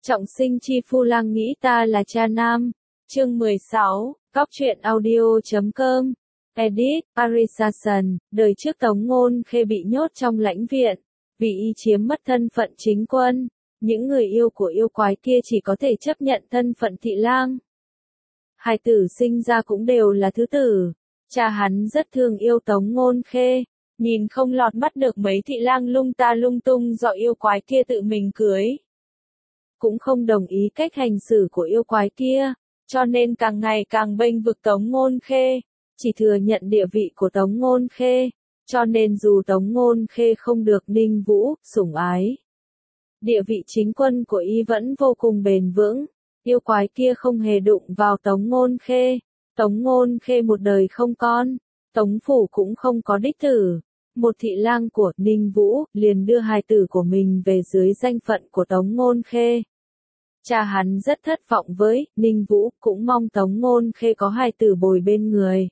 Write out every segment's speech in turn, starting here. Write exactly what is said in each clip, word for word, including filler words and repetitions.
Trọng sinh chi phu lang nghĩ ta là cha nam. Chương mười sáu, Cóc truyện audio chấm com. Edit, Arisason, đời trước Tống Ngôn Khê bị nhốt trong lãnh viện, vì y chiếm mất thân phận chính quân, những người yêu của yêu quái kia chỉ có thể chấp nhận thân phận thị lang. Hài tử sinh ra cũng đều là thứ tử, cha hắn rất thương yêu Tống Ngôn Khê, nhìn không lọt mắt được mấy thị lang lung ta lung tung do yêu quái kia tự mình cưới. Cũng không đồng ý cách hành xử của yêu quái kia, cho nên càng ngày càng bênh vực Tống Ngôn Khê, chỉ thừa nhận địa vị của Tống Ngôn Khê, cho nên dù Tống Ngôn Khê không được Ninh Vũ sủng ái, địa vị chính quân của y vẫn vô cùng bền vững, yêu quái kia không hề đụng vào Tống Ngôn Khê. Tống Ngôn Khê một đời không con, Tống phủ cũng không có đích tử. Một thị lang của Ninh Vũ liền đưa hài tử của mình về dưới danh phận của Tống Ngôn Khê. Cha hắn rất thất vọng với Ninh Vũ, cũng mong Tống Ngôn Khê có hài tử bồi bên người,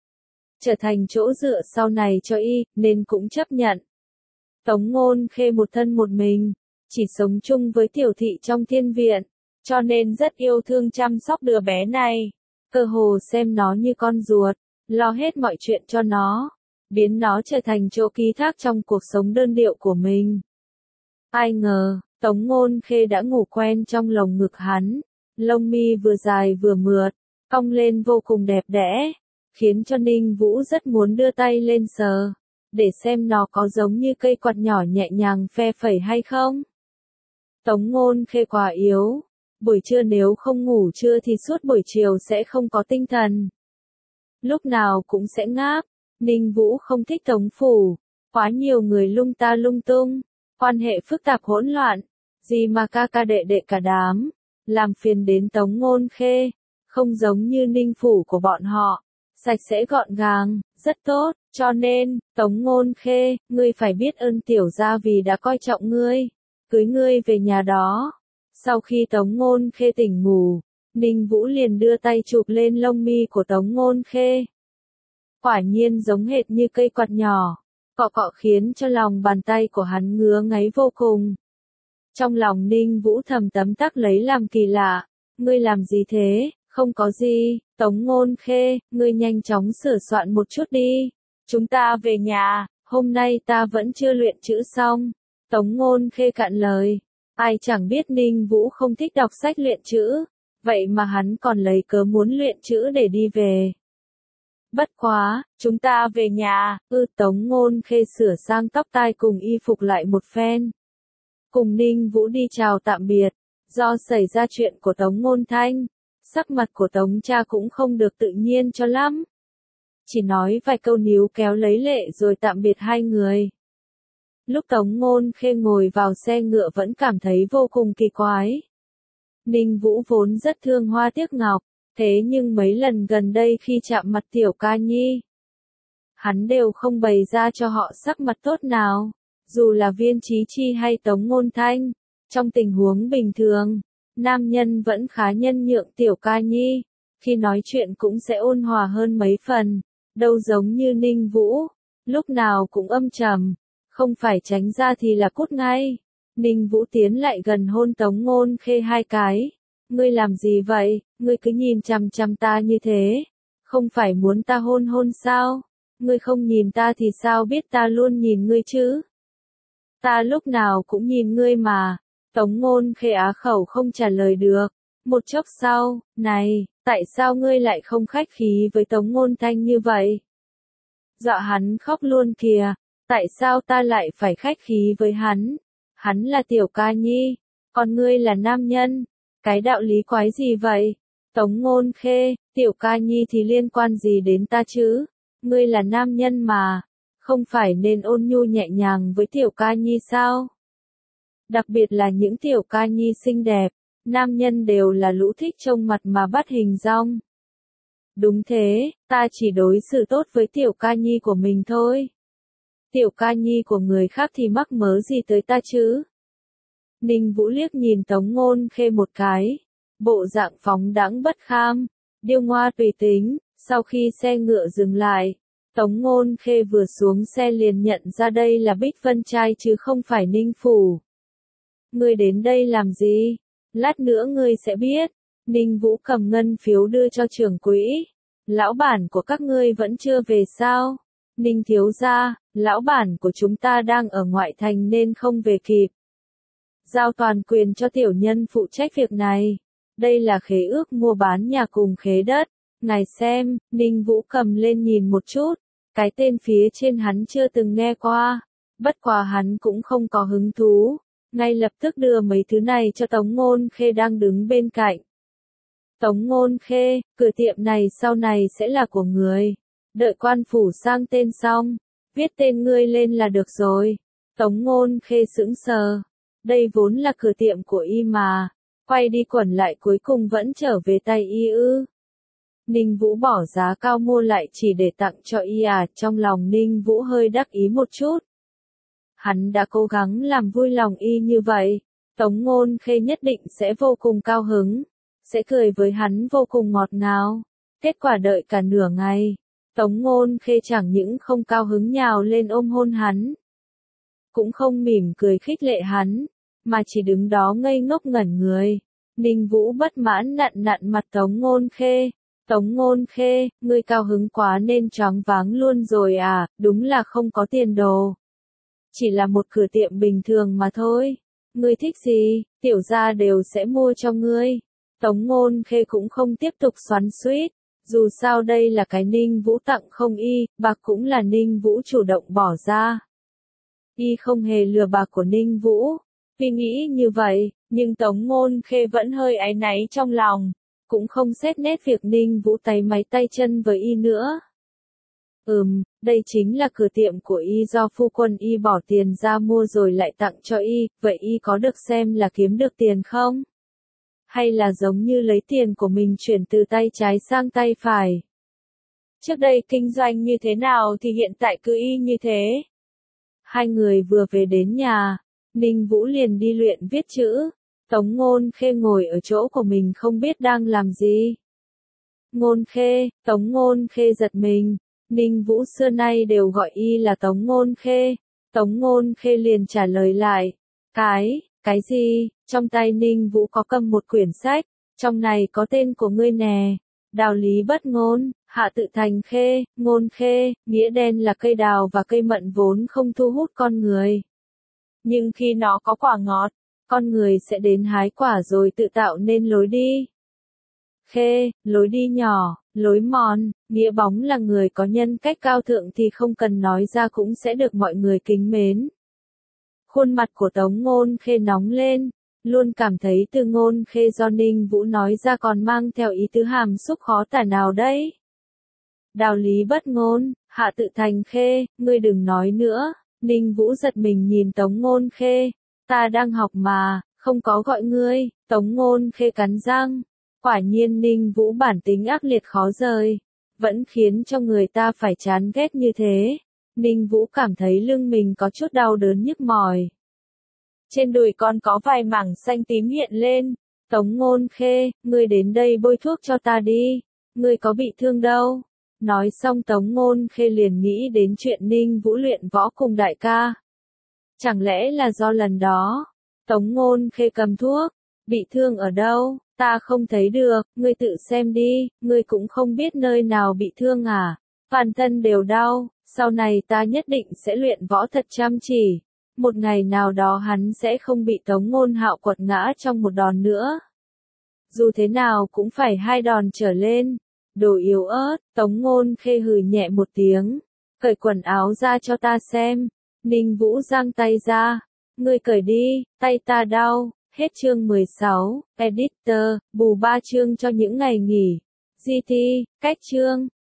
trở thành chỗ dựa sau này cho y, nên cũng chấp nhận. Tống Ngôn Khê một thân một mình, chỉ sống chung với tiểu thị trong thiên viện, cho nên rất yêu thương chăm sóc đứa bé này, cơ hồ xem nó như con ruột, lo hết mọi chuyện cho nó, biến nó trở thành chỗ ký thác trong cuộc sống đơn điệu của mình. Ai ngờ, Tống Ngôn Khê đã ngủ quen trong lồng ngực hắn, lông mi vừa dài vừa mượt, cong lên vô cùng đẹp đẽ, khiến cho Ninh Vũ rất muốn đưa tay lên sờ, để xem nó có giống như cây quạt nhỏ nhẹ nhàng phe phẩy hay không. Tống Ngôn Khê quá yếu, buổi trưa nếu không ngủ trưa thì suốt buổi chiều sẽ không có tinh thần, lúc nào cũng sẽ ngáp. Ninh Vũ không thích Tống phủ, quá nhiều người lung ta lung tung, quan hệ phức tạp hỗn loạn, gì mà ca ca đệ đệ cả đám, làm phiền đến Tống Ngôn Khê, không giống như Ninh phủ của bọn họ, sạch sẽ gọn gàng, rất tốt, cho nên, Tống Ngôn Khê, ngươi phải biết ơn tiểu gia vì đã coi trọng ngươi, cưới ngươi về nhà đó. Sau khi Tống Ngôn Khê tỉnh ngủ, Ninh Vũ liền đưa tay chụp lên lông mi của Tống Ngôn Khê. Quả nhiên giống hệt như cây quạt nhỏ, cọ cọ khiến cho lòng bàn tay của hắn ngứa ngáy vô cùng. Trong lòng Ninh Vũ thầm tấm tắc lấy làm kỳ lạ, ngươi làm gì thế? Không có gì, Tống Ngôn Khê, ngươi nhanh chóng sửa soạn một chút đi, chúng ta về nhà, hôm nay ta vẫn chưa luyện chữ xong. Tống Ngôn Khê cạn lời, ai chẳng biết Ninh Vũ không thích đọc sách luyện chữ, vậy mà hắn còn lấy cớ muốn luyện chữ để đi về. Bất quá, chúng ta về nhà, ư Tống Ngôn Khê sửa sang tóc tai cùng y phục lại một phen. Cùng Ninh Vũ đi chào tạm biệt, do xảy ra chuyện của Tống Ngôn Thanh, sắc mặt của Tống cha cũng không được tự nhiên cho lắm. Chỉ nói vài câu níu kéo lấy lệ rồi tạm biệt hai người. Lúc Tống Ngôn Khê ngồi vào xe ngựa vẫn cảm thấy vô cùng kỳ quái. Ninh Vũ vốn rất thương Hoa Tiếc Ngọc. Thế nhưng mấy lần gần đây khi chạm mặt Tiểu Ca Nhi, hắn đều không bày ra cho họ sắc mặt tốt nào, dù là Viên Chí Chi hay Tống Ngôn Thanh. Trong tình huống bình thường, nam nhân vẫn khá nhân nhượng Tiểu Ca Nhi, khi nói chuyện cũng sẽ ôn hòa hơn mấy phần, đâu giống như Ninh Vũ, lúc nào cũng âm trầm, không phải tránh ra thì là cút ngay. Ninh Vũ tiến lại gần hôn Tống Ngôn Khê hai cái. Ngươi làm gì vậy, ngươi cứ nhìn chằm chằm ta như thế, không phải muốn ta hôn hôn sao, ngươi không nhìn ta thì sao biết ta luôn nhìn ngươi chứ. Ta lúc nào cũng nhìn ngươi mà. Tống Ngôn Khê á khẩu không trả lời được, một chốc sau, này, tại sao ngươi lại không khách khí với Tống Ngôn Thanh như vậy? Dọa hắn khóc luôn kìa, tại sao ta lại phải khách khí với hắn, hắn là Tiểu Ca Nhi, còn ngươi là nam nhân. Cái đạo lý quái gì vậy? Tống Ngôn Khê, Tiểu Ca Nhi thì liên quan gì đến ta chứ? Ngươi là nam nhân mà, không phải nên ôn nhu nhẹ nhàng với Tiểu Ca Nhi sao? Đặc biệt là những Tiểu Ca Nhi xinh đẹp, nam nhân đều là lũ thích trông mặt mà bắt hình dong. Đúng thế, ta chỉ đối xử tốt với Tiểu Ca Nhi của mình thôi. Tiểu Ca Nhi của người khác thì mắc mớ gì tới ta chứ? Ninh Vũ liếc nhìn Tống Ngôn Khê một cái, bộ dạng phóng đãng bất kham, điêu ngoa tùy tính. Sau khi xe ngựa dừng lại, Tống Ngôn Khê vừa xuống xe liền nhận ra đây là Bích Vân Trai chứ không phải Ninh phủ. Ngươi đến đây làm gì? Lát nữa ngươi sẽ biết. Ninh Vũ cầm ngân phiếu đưa cho trưởng quỹ. Lão bản của các ngươi vẫn chưa về sao? Ninh thiếu gia, lão bản của chúng ta đang ở ngoại thành nên không về kịp. Giao toàn quyền cho tiểu nhân phụ trách việc này. Đây là khế ước mua bán nhà cùng khế đất. Ngài xem, Ninh Vũ cầm lên nhìn một chút. Cái tên phía trên hắn chưa từng nghe qua. Bất quá hắn cũng không có hứng thú. Ngay lập tức đưa mấy thứ này cho Tống Ngôn Khê đang đứng bên cạnh. Tống Ngôn Khê, cửa tiệm này sau này sẽ là của người. Đợi quan phủ sang tên xong, viết tên ngươi lên là được rồi. Tống Ngôn Khê sững sờ. Đây vốn là cửa tiệm của y mà. Quay đi quẩn lại cuối cùng vẫn trở về tay y ư. Ninh Vũ bỏ giá cao mua lại chỉ để tặng cho y à, trong lòng Ninh Vũ hơi đắc ý một chút. Hắn đã cố gắng làm vui lòng y như vậy, Tống Ngôn Khê nhất định sẽ vô cùng cao hứng, sẽ cười với hắn vô cùng ngọt ngào. Kết quả đợi cả nửa ngày, Tống Ngôn Khê chẳng những không cao hứng nhào lên ôm hôn hắn, cũng không mỉm cười khích lệ hắn, mà chỉ đứng đó ngây ngốc ngẩn người. Ninh Vũ bất mãn nặn nặn mặt Tống Ngôn Khê. Tống Ngôn Khê, ngươi cao hứng quá nên choáng váng luôn rồi à, đúng là không có tiền đồ. Chỉ là một cửa tiệm bình thường mà thôi. Ngươi thích gì, tiểu gia đều sẽ mua cho ngươi. Tống Ngôn Khê cũng không tiếp tục xoắn xuýt. Dù sao đây là cái Ninh Vũ tặng không y, bạc cũng là Ninh Vũ chủ động bỏ ra. Y không hề lừa bạc của Ninh Vũ. Vì nghĩ như vậy, nhưng Tống Ngôn Khê vẫn hơi áy náy trong lòng. Cũng không xét nét việc Ninh Vũ tay máy tay chân với y nữa. Ừm, đây chính là cửa tiệm của y do phu quân y bỏ tiền ra mua rồi lại tặng cho y, vậy y có được xem là kiếm được tiền không? Hay là giống như lấy tiền của mình chuyển từ tay trái sang tay phải? Trước đây kinh doanh như thế nào thì hiện tại cứ y như thế. Hai người vừa về đến nhà, Ninh Vũ liền đi luyện viết chữ. Tống Ngôn Khê ngồi ở chỗ của mình không biết đang làm gì. Ngôn Khê, Tống Ngôn Khê giật mình. Ninh Vũ xưa nay đều gọi y là Tống Ngôn Khê. Tống Ngôn Khê liền trả lời lại. Cái, cái gì? Trong tay Ninh Vũ có cầm một quyển sách. Trong này có tên của ngươi nè. Đào lý bất ngôn, hạ tự thành khê, ngôn khê, nghĩa đen là cây đào và cây mận vốn không thu hút con người. Nhưng khi nó có quả ngọt, con người sẽ đến hái quả rồi tự tạo nên lối đi. Khê, lối đi nhỏ, lối mòn, nghĩa bóng là người có nhân cách cao thượng thì không cần nói ra cũng sẽ được mọi người kính mến. Khuôn mặt của Tống Ngôn Khê nóng lên, luôn cảm thấy từ Ngôn Khê do Ninh Vũ nói ra còn mang theo ý tứ hàm xúc khó tả nào đấy. Đào lý bất ngôn, hạ tự thành khê, ngươi đừng nói nữa. Ninh Vũ giật mình nhìn Tống Ngôn Khê. Ta đang học mà, không có gọi ngươi. Tống Ngôn Khê cắn răng. Quả nhiên Ninh Vũ bản tính ác liệt khó rời, vẫn khiến cho người ta phải chán ghét như thế. Ninh Vũ cảm thấy lưng mình có chút đau đớn nhức mỏi. Trên đùi con có vài mảng xanh tím hiện lên. Tống Ngôn Khê, ngươi đến đây bôi thuốc cho ta đi. Ngươi có bị thương đâu. Nói xong Tống Ngôn Khê liền nghĩ đến chuyện Ninh Vũ luyện võ cùng đại ca. Chẳng lẽ là do lần đó? Tống Ngôn Khê cầm thuốc. Bị thương ở đâu? Ta không thấy được, ngươi tự xem đi, ngươi cũng không biết nơi nào bị thương à? Toàn thân đều đau, sau này ta nhất định sẽ luyện võ thật chăm chỉ. Một ngày nào đó hắn sẽ không bị Tống Ngôn Hạo quật ngã trong một đòn nữa. Dù thế nào cũng phải hai đòn trở lên. Đồ yếu ớt, Tống Ngôn Khê hừ nhẹ một tiếng. Cởi quần áo ra cho ta xem. Ninh Vũ giang tay ra. Ngươi cởi đi, tay ta đau. Hết chương mười sáu, Editor, bù ba chương cho những ngày nghỉ. giê tê, cách chương.